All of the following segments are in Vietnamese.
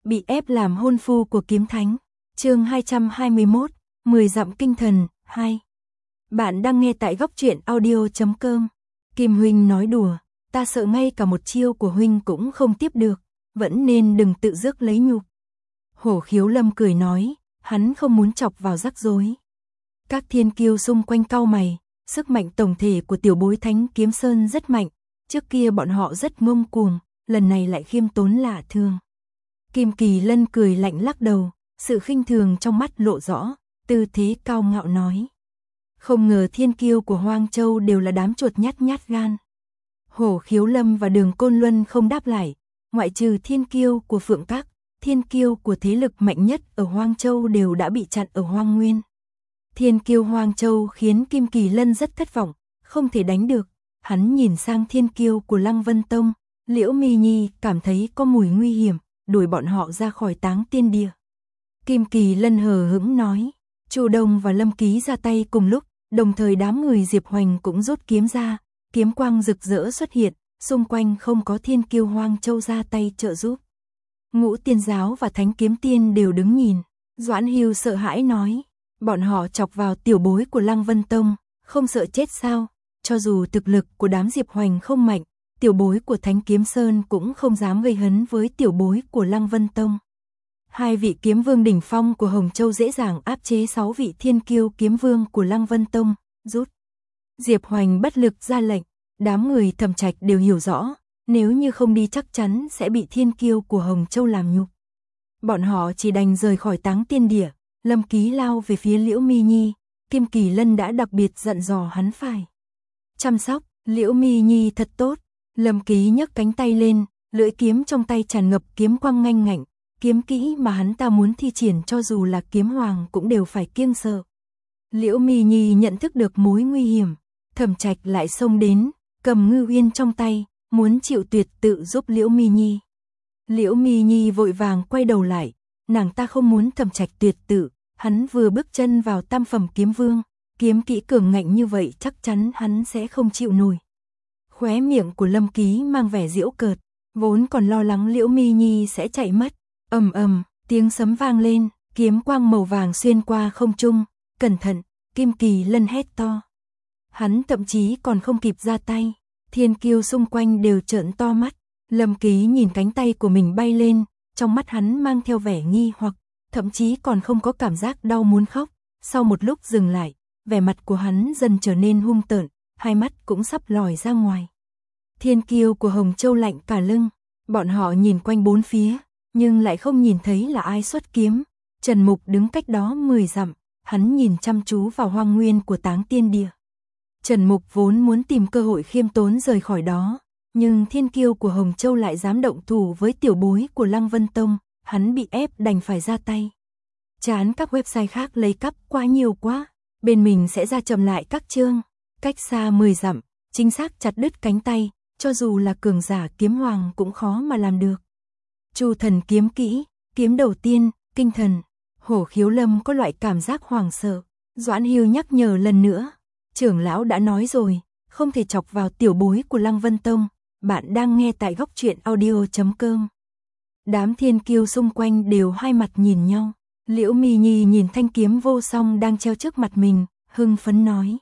bị ép làm hôn phu của kiếm thánh. Chương 221, 10 dặm kinh thần 2. Bạn đang nghe tại góc truyện audio.com. Kim huynh nói đùa, ta sợ ngay cả một chiêu của huynh cũng không tiếp được, vẫn nên đừng tự rước lấy nhục. Hổ Khiếu Lâm cười nói, hắn không muốn chọc vào rắc rối. Các thiên kiêu xung quanh cau mày, sức mạnh tổng thể của tiểu bối Thánh Kiếm Sơn rất mạnh, trước kia bọn họ rất ngông cuồng, lần này lại khiêm tốn lạ thường. Kim Kỳ Lân cười lạnh lắc đầu, sự khinh thường trong mắt lộ rõ, tư thế cao ngạo nói. Không ngờ thiên kiêu của Hoang Châu đều là đám chuột nhát gan. Hổ Khiếu Lâm và Đường Côn Luân không đáp lại, ngoại trừ thiên kiêu của Phượng Các, thiên kiêu của thế lực mạnh nhất ở Hoang Châu đều đã bị chặn ở Hoang Nguyên. Thiên kiêu Hoang Châu khiến Kim Kỳ Lân rất thất vọng, không thể đánh được. Hắn nhìn sang thiên kiêu của Lăng Vân Tông, Liễu Mi Nhi cảm thấy có mùi nguy hiểm, đuổi bọn họ ra khỏi Táng Tiên Địa. Kim Kỳ Lân hờ hững nói, Chu Đông và Lâm Ký ra tay cùng lúc, đồng thời đám người Diệp Hoành cũng rút kiếm ra, kiếm quang rực rỡ xuất hiện, xung quanh không có thiên kiêu Hoang Châu ra tay trợ giúp. Ngũ Tiên Giáo và Thánh Kiếm Tiên đều đứng nhìn, Doãn Hưu sợ hãi nói, bọn họ chọc vào tiểu bối của Lăng Vân Tông, không sợ chết sao? Cho dù thực lực của đám Diệp Hoành không mạnh, tiểu bối của Thánh Kiếm Sơn cũng không dám gây hấn với tiểu bối của Lăng Vân Tông. Hai vị kiếm vương đỉnh phong của Hồng Châu dễ dàng áp chế 6 vị thiên kiêu kiếm vương của Lăng Vân Tông, rút. Diệp Hoành bất lực ra lệnh, đám người Thẩm Trạch đều hiểu rõ, nếu như không đi chắc chắn sẽ bị thiên kiêu của Hồng Châu làm nhục. Bọn họ chỉ đành rời khỏi Táng Tiên Địa, Lâm Ký lao về phía Liễu Mi Nhi, Kim Kỳ Lân đã đặc biệt dặn dò hắn phải chăm sóc Liễu Mi Nhi thật tốt. Lâm Ký nhấc cánh tay lên, lưỡi kiếm trong tay tràn ngập kiếm quang nganh ngạnh, kiếm kỹ mà hắn ta muốn thi triển cho dù là kiếm hoàng cũng đều phải kiêng sợ. Liễu Mi Nhi nhận thức được mối nguy hiểm, Thẩm Trạch lại xông đến, cầm ngư uyên trong tay, muốn chịu tuyệt tự giúp Liễu Mi Nhi. Liễu Mi Nhi vội vàng quay đầu lại, nàng ta không muốn Thẩm Trạch tuyệt tự, hắn vừa bước chân vào tam phẩm kiếm vương, kiếm kỹ cường ngạnh như vậy chắc chắn hắn sẽ không chịu nổi. Khóe miệng của Lâm Ký mang vẻ giễu cợt, vốn còn lo lắng Liễu Mi Nhi sẽ chạy mất. Ầm ầm, tiếng sấm vang lên, kiếm quang màu vàng xuyên qua không trung, cẩn thận, Kim Kỳ Lân hét to. Hắn thậm chí còn không kịp ra tay, thiên kiêu xung quanh đều trợn to mắt. Lâm Ký nhìn cánh tay của mình bay lên, trong mắt hắn mang theo vẻ nghi hoặc, thậm chí còn không có cảm giác đau muốn khóc. Sau một lúc dừng lại, vẻ mặt của hắn dần trở nên hung tợn, hai mắt cũng sắp lòi ra ngoài. Thiên kiêu của Hồng Châu lạnh cả lưng, bọn họ nhìn quanh bốn phía, nhưng lại không nhìn thấy là ai xuất kiếm. Trần Mục đứng cách đó 10 dặm, hắn nhìn chăm chú vào hoang nguyên của Táng Tiên Địa. Trần Mục vốn muốn tìm cơ hội khiêm tốn rời khỏi đó, nhưng thiên kiêu của Hồng Châu lại dám động thủ với tiểu bối của Lăng Vân Tông, hắn bị ép đành phải ra tay. Chán các website khác lấy cắp quá nhiều quá, bên mình sẽ ra chậm lại các chương, cách xa 10 dặm, chính xác chặt đứt cánh tay, cho dù là cường giả kiếm hoàng cũng khó mà làm được. Chu thần kiếm kỹ, kiếm đầu tiên, kinh thần. Hổ Khiếu Lâm có loại cảm giác hoảng sợ. Doãn Hưu nhắc nhở lần nữa, trưởng lão đã nói rồi, không thể chọc vào tiểu bối của Lăng Vân Tông. Bạn đang nghe tại góc truyện audio.com. Đám thiên kiêu xung quanh đều hai mặt nhìn nhau. Liễu Mi Nhi nhìn thanh kiếm vô song đang treo trước mặt mình, hưng phấn nói.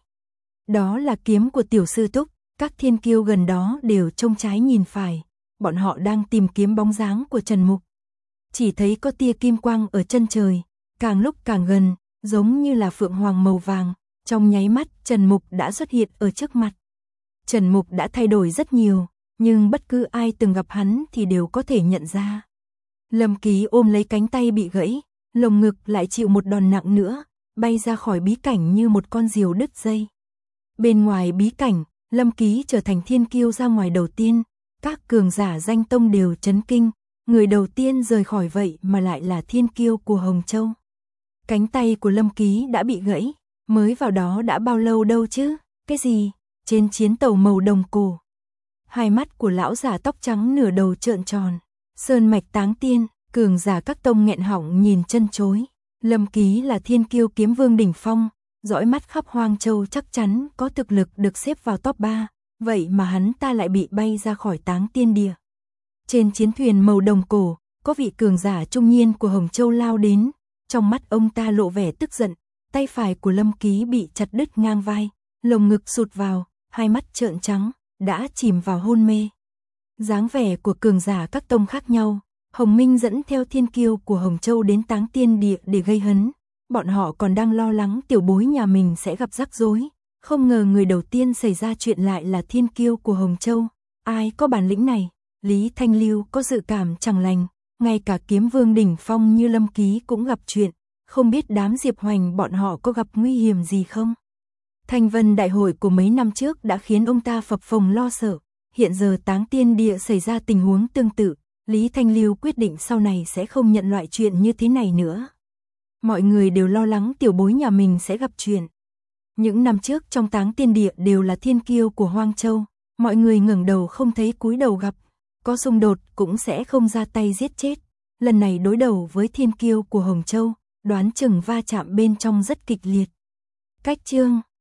Đó là kiếm của tiểu sư thúc. Các thiên kiêu gần đó đều trông trái nhìn phải, bọn họ đang tìm kiếm bóng dáng của Trần Mục. Chỉ thấy có tia kim quang ở chân trời, càng lúc càng gần, giống như là phượng hoàng màu vàng, trong nháy mắt Trần Mục đã xuất hiện ở trước mặt. Trần Mục đã thay đổi rất nhiều, nhưng bất cứ ai từng gặp hắn thì đều có thể nhận ra. Lâm Ký ôm lấy cánh tay bị gãy, lồng ngực lại chịu một đòn nặng nữa, bay ra khỏi bí cảnh như một con diều đứt dây. Bên ngoài bí cảnh, Lâm Ký trở thành thiên kiêu ra ngoài đầu tiên, các cường giả danh tông đều chấn kinh, người đầu tiên rời khỏi vậy mà lại là thiên kiêu của Hồng Châu. Cánh tay của Lâm Ký đã bị gãy, mới vào đó đã bao lâu đâu chứ, cái gì, trên chiến tàu màu đồng cổ. Hai mắt của lão giả tóc trắng nửa đầu trợn tròn, sơn mạch Táng Tiên, cường giả các tông nghẹn họng nhìn chân chối. Lâm Ký là thiên kiêu kiếm vương đỉnh phong, dõi mắt khắp Hoang Châu chắc chắn có thực lực được xếp vào top 3, vậy mà hắn ta lại bị bay ra khỏi Táng Tiên Địa. Trên chiến thuyền màu đồng cổ, có vị cường giả trung niên của Hồng Châu lao đến, trong mắt ông ta lộ vẻ tức giận, tay phải của Lâm Ký bị chặt đứt ngang vai, lồng ngực sụt vào, hai mắt trợn trắng, đã chìm vào hôn mê. Dáng vẻ của cường giả các tông khác nhau, Hồng Minh dẫn theo thiên kiêu của Hồng Châu đến Táng Tiên Địa để gây hấn, bọn họ còn đang lo lắng tiểu bối nhà mình sẽ gặp rắc rối, không ngờ người đầu tiên xảy ra chuyện lại là thiên kiêu của Hồng Châu, ai có bản lĩnh này, Lý Thanh Lưu có dự cảm chẳng lành, ngay cả kiếm vương đỉnh phong như Lâm Ký cũng gặp chuyện, không biết đám Diệp Hoành bọn họ có gặp nguy hiểm gì không. Thanh Vân đại hội của mấy năm trước đã khiến ông ta phập phồng lo sợ, hiện giờ Táng Tiên Địa xảy ra tình huống tương tự, Lý Thanh Lưu quyết định sau này sẽ không nhận loại chuyện như thế này nữa. Mọi người đều lo lắng tiểu bối nhà mình sẽ gặp chuyện. Những năm trước trong Táng Tiên Địa đều là thiên kiêu của Hoang Châu, mọi người ngẩng đầu không thấy cúi đầu gặp, có xung đột cũng sẽ không ra tay giết chết. Lần này đối đầu với thiên kiêu của Hồng Châu, đoán chừng va chạm bên trong rất kịch liệt. Cách chương